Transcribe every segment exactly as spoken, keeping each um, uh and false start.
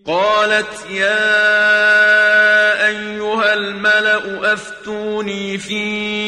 قالت يا أيها الملأ أفتوني في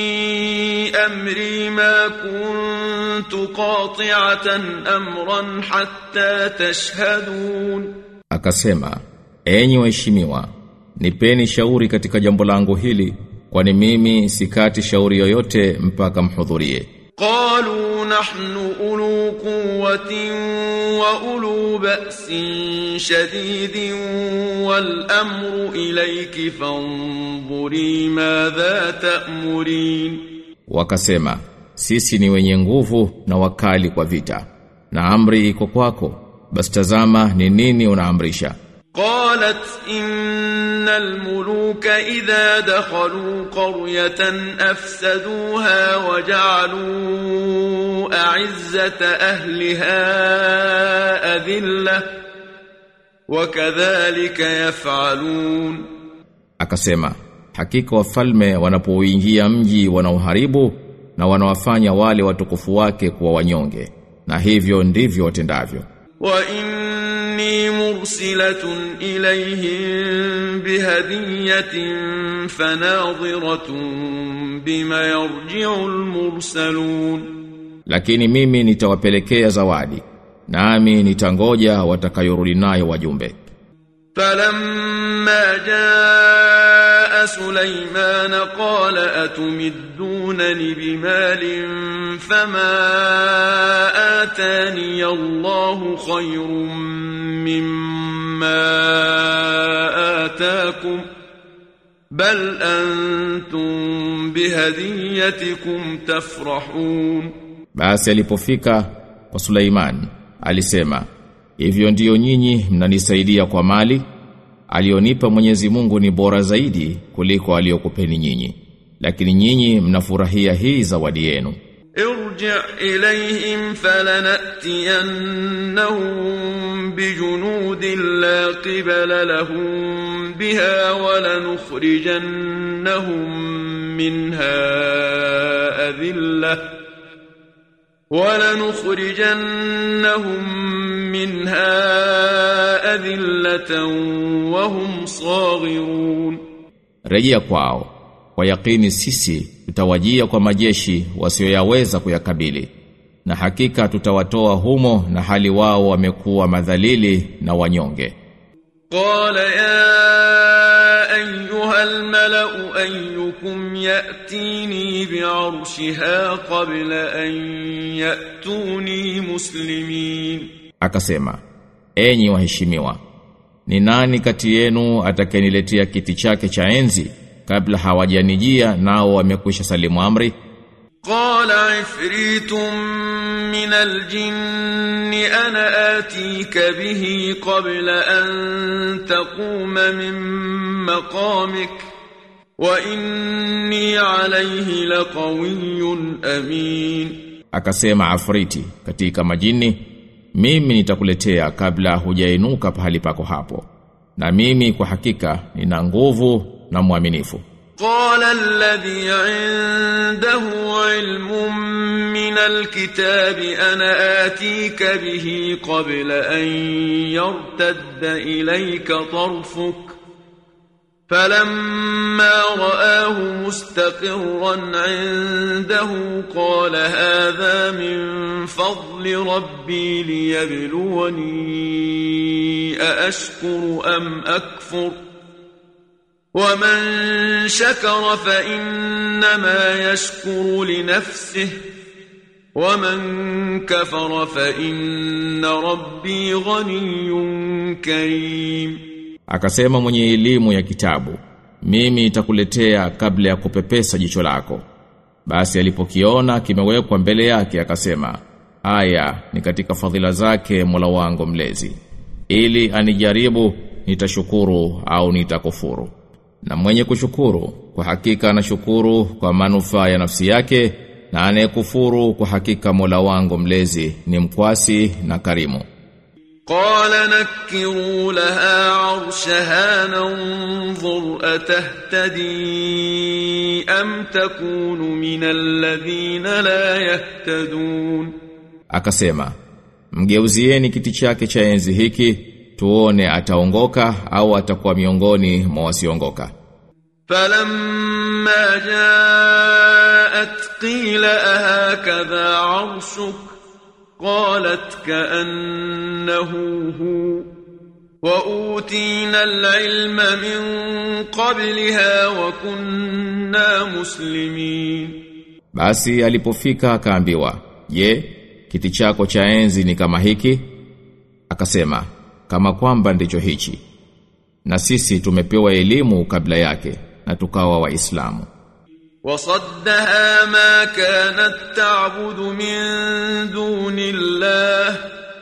أمري ما كنت قاطعة أمرا حتى تشهدون. Akasema, enyi waheshimiwa, nipeni shauri katika jambo langu hili, kwani mimi sikati shauri yoyote mpaka mhudhurie. قالوا نحن أولو قوة وأولو بأس شديد والأمر إليك فانظري ماذا تأمرين. Wakasema, sisi ni wenye nguvu na wakali kwa vita, na amri iko kwako, basi tazama ni nini unaamrisha. قالت إن الملوك إذا دخلوا قرية أفسدوها وجعلوا أعزة أهلها أذلة وكذلك يفعلون. Akasema, hakika wafalme wanapoingia mji wanauharibu na wanawafanya wale watukufu wake kuwa wanyonge, na hivyo ndivyo watendavyo. وإني مرسلة إليهم بهدية فناظرة بما يرجع المرسلون. Lakini mimi nitawapelekea zawadi, nami nitangoja watakayorudi nayo wajumbe. فلما جاء سليمان قال أتمدونني بمال فما آتاني الله خير مما آتاكم بل أنتم بهديتكم تفرحون. Basi alipofika kwa Suleiman, alisema, hivyo ndiyo nyinyi mnanisaidia kwa mali, alionipa Mwenyezi Mungu ni bora zaidi kuliko aliyokupeni nyinyi, lakini nyinyi mnafurahia hii zawadi yenu. ارجع إليهم فلنأتينهم بجنود لا قبل لهم بها ولنخرجنهم منها أذلة ولنخرجنهم منها أذلة وهم صاغرون. Rejea kwao, kwa yakini sisi tutawajia kwa majeshi wasioyaweza kuyakabili, na hakika tutawatoa humo na hali wao wamekuwa madhalili na wanyonge. قال يا أيها الملأ أيكم يأتيني بعرشها قبل أن يأتوني مسلمين. Akasema, enyi waheshimiwa, ni nani kati yenu atakayeniletea kiti chake cha enzi kabla hawajanijia nao wamekwisha salimu amri? قال عفريت من الجن أنا آتيك به قبل أن تقوم من مقامك وإني عليه لقوي أمين. Akasema Afriti katika majini, mimi nitakuletea kabla hujainuka pahali pako hapo, na mimi kwa hakika nina nguvu na mwaminifu. قال الذي عنده علم من الكتاب أنا آتيك به قبل أن يرتد إليك طرفك فلما رآه مستقرا عنده قال هذا من فضل ربي ليبلوني أأشكر أم أكفر ومن شكر فإنما يشكر لنفسه ومن كفر فإن ربي غني كريم. Akasema mwenye elimu ya kitabu, mimi nitakuletea kabla ya kupepesa jicho lako. Basi alipokiona kimewekwa mbele yake akasema, haya ni katika fadhila zake Mola wangu mlezi, ili anijaribu nitashukuru au nitakufuru. Na mwenye kushukuru kwa hakika anashukuru kwa manufaa ya nafsi yake, na anayekufuru kwa hakika Mola wangu mlezi ni mkwasi na karimu. قال نكروا لها عرشها ننظر أتهتدي أم تكون من الذين لا يهتدون. Akasema, mgeuzieni kiti chake cha enzi hiki tuone ataongoka au atakuwa miongoni mwa wasiongoka. فلما جاءت قيل أهكذا عرشك قالت كأنه هو وأوتينا العلم من قبلها وكنا مسلمين. Basi alipofika akaambiwa, "Je, kiti chako cha enzi ni kama hiki?" Akasema, "Kama kwamba ndicho hichi. Na sisi tumepewa elimu kabla yake na tukawa waislamu." وصدها ما كانت تعبد من دون الله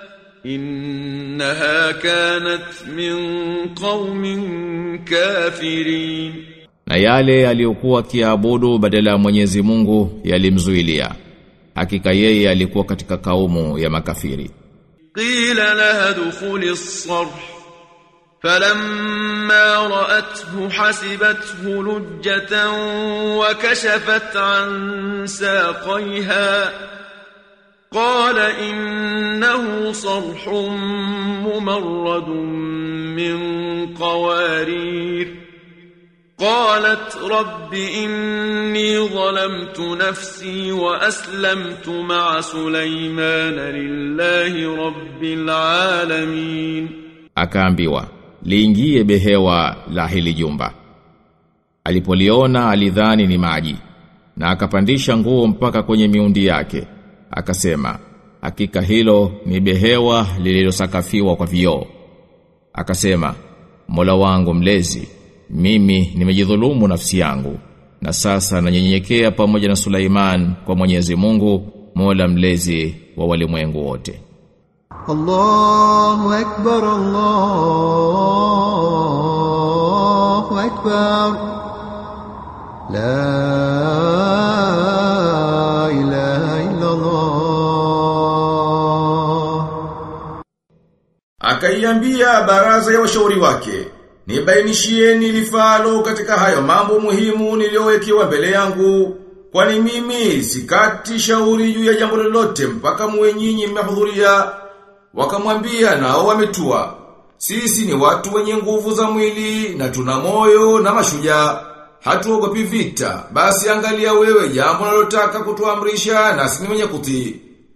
إنها كانت من قوم كافرين. Na yale aliyokuwa kiabudu badala ya Mwenyezi Mungu yalimzuilia. Hakika yeye alikuwa katika kaumu ya makafiri. قيل لها ادخل الصرح فلما رأته حسبته لجة وكشفت عن ساقيها قال إنه صرح ممرد من قوارير قالت رب إني ظلمت نفسي وأسلمت مع سليمان لله رب العالمين. Akaambiwa, liingie behewa la hili jumba. Alipoliona alidhani ni maji na akapandisha nguo mpaka kwenye miundi yake. Akasema, hakika hilo ni behewa lililosakafiwa kwa vioo. Akasema, Mola wangu mlezi, mimi nimejidhulumu nafsi yangu na sasa nanyenyekea pamoja na Suleiman kwa Mwenyezi Mungu, Mola mlezi wa walimwengu wote. Allahu akbar, Allahu akbar, la ilaha illa Allah. Akaiambia baraza ya washauri wake, nibainishieni lifalo katika hayo mambo muhimu niliyowekewa mbele yangu, kwani mimi sikati shauri juu ya jambo lolote mpaka muwe nyinyi mmehudhuria. Wakamwambia nao wametua, sisi ni watu wenye nguvu za mwili na tuna moyo na mashujaa, hatuogopi vita, basi angalia wewe jambo unalotaka kutuamrisha na sisi wenye kutii.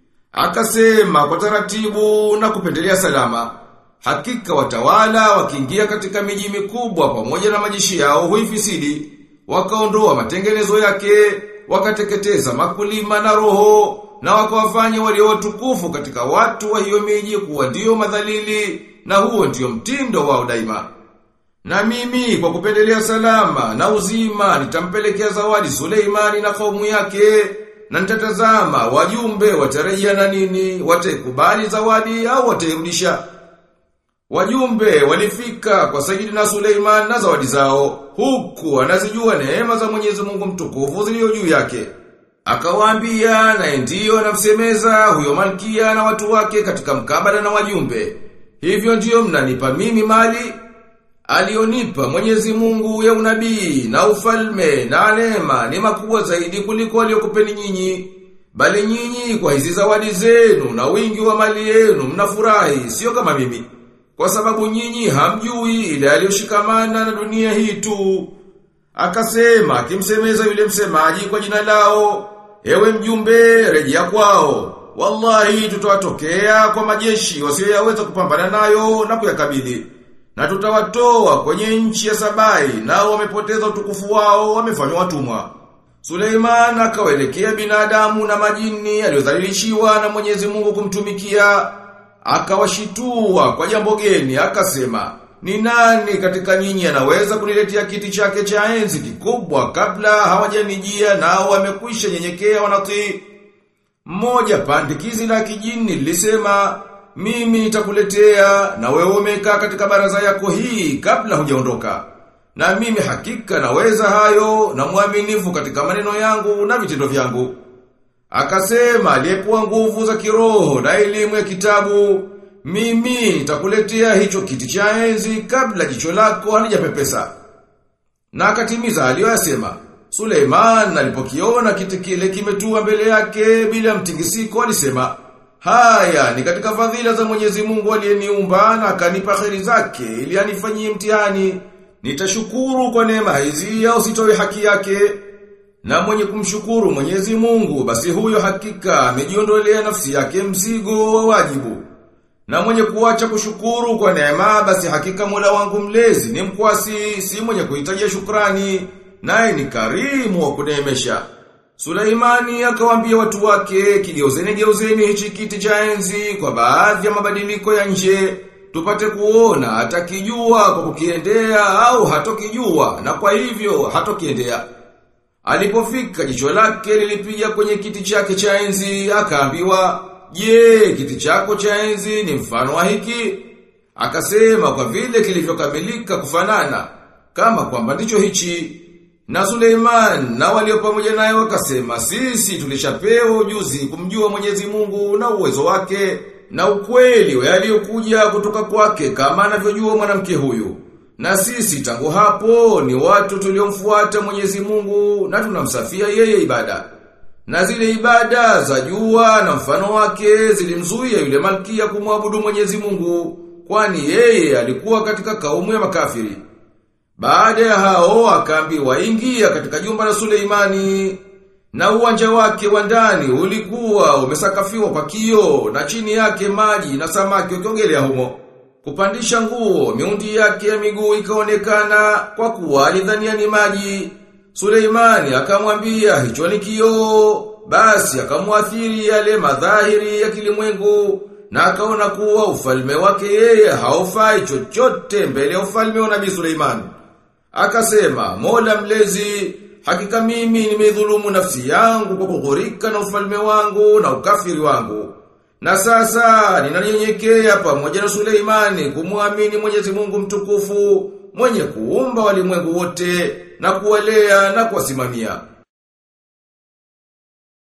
Akasema kwa taratibu na kupendelea salama, hakika watawala wakiingia katika miji mikubwa pamoja na majeshi yao huifisidi, wakaondoa matengenezo yake, wakateketeza makulima na roho, na wakawafanya walio watukufu katika watu wa hiyo miji kuwa ndio madhalili, na huo ndio mtindo wao daima. Na mimi kwa kupendelea salama na uzima nitampelekea zawadi Suleimani na kaumu yake, na nitatazama wajumbe watarejea na nini, watakubali zawadi au watairudisha. Wajumbe walifika kwa Sayyidina Suleiman na zawadi zao, huku anazijua neema za Mwenyezi Mungu mtukufu zilizo juu yake. Akawaambia na ndiyo anamsemeza huyo malkia na watu wake katika mkabala na wajumbe, hivyo ndiyo mnanipa mimi mali alionipa Mwenyezi Mungu ya unabii na ufalme na neema ni makubwa zaidi kuliko aliyokupeni nyinyi, bali nyinyi kwa hizi zawadi zenu na wingi wa mali yenu mnafurahi, sio kama mimi, kwa sababu nyinyi hamjui ile aliyoshikamana na dunia hii tu. Akasema akimsemeza yule msemaji kwa jina lao, ewe mjumbe, rejea kwao, wallahi tutawatokea kwa majeshi wasiyoweza kupambana nayo na kuyakabili, na tutawatoa kwenye nchi ya Sabai, nao wamepoteza utukufu wao, wamefanywa watumwa. Suleiman akawaelekea binadamu na majini aliyodhalilishiwa na Mwenyezi Mungu kumtumikia, akawashitua kwa jambo geni. Akasema, ni nani katika nyinyi anaweza kuniletea kiti chake cha enzi kikubwa kabla hawajanijia nao wamekwisha nyenyekea wanatii? Mmoja pandikizi la kijini lilisema, mimi nitakuletea na wewe umekaa katika baraza yako hii kabla hujaondoka. Na mimi hakika naweza hayo na muaminifu katika maneno yangu na vitendo vyangu. Akasema aliyekuwa nguvu za kiroho na elimu ya kitabu, mimi nitakuletea hicho kiti cha enzi kabla jicho lako halijapepesa. Na akatimiza aliyoyasema. Suleiman alipokiona kiti kile kimetua mbele yake bila mtingisiko alisema, Haya ni katika fadhila za Mwenyezi Mungu aliyeniumba na akanipa kheri zake ili anifanyie mtihani. Nitashukuru kwa neema hizi au sitoe haki yake? Na mwenye kumshukuru Mwenyezi Mungu basi huyo hakika amejiondolea nafsi yake mzigo wa wajibu. Na mwenye kuacha kushukuru kwa neema basi hakika Mola wangu mlezi ni mkwasi, si mwenye kuhitajia shukrani, naye ni karimu wa kuneemesha. Suleimani akawaambia watu wake, kigeuzeni geuzeni hichi kiti cha enzi kwa baadhi ya mabadiliko ya nje, tupate kuona atakijua kwa kukiendea au hatokijua, na kwa hivyo hatokiendea. Alipofika jicho lake lilipiga kwenye kiti chake cha enzi, akaambiwa, "Je, kiti chako cha enzi ni mfano wa hiki?" Akasema kwa vile kilivyokamilika kufanana, kama kwamba ndicho hichi. Na Suleiman na walio pamoja naye wakasema, "Sisi tulishapewa ujuzi kumjua Mwenyezi Mungu na uwezo wake na ukweli wa yaliyokuja kutoka kwake kama anavyojua mwanamke huyu. Na sisi tangu hapo ni watu tuliomfuata Mwenyezi Mungu na tunamsafia yeye ibada." Na zile ibada za jua na mfano wake zilimzuia yule malkia kumwabudu Mwenyezi Mungu, kwani yeye alikuwa katika kaumu ya makafiri. Baada ya hao akaambiwa ingia katika jumba la Suleimani, na uwanja wake wa ndani ulikuwa umesakafiwa kwa kioo na chini yake maji na samaki wakiogelea humo. Kupandisha nguo, miundi yake ya miguu ikaonekana kwa kuwa alidhania ni maji. Suleimani akamwambia hicho ni kioo, basi akamwathiri yale madhahiri ya kilimwengu, na akaona kuwa ufalme wake yeye haufai chochote mbele ya ufalme wa Nabii Suleimani. Akasema, "Mola mlezi, hakika mimi nimedhulumu nafsi yangu kwa kughurika na ufalme wangu na ukafiri wangu. Na sasa ninanyenyekea pamoja na Suleimani kumwamini Mwenyezi Mungu mtukufu, mwenye kuumba walimwengu wote na kuwalea na kuwasimamia."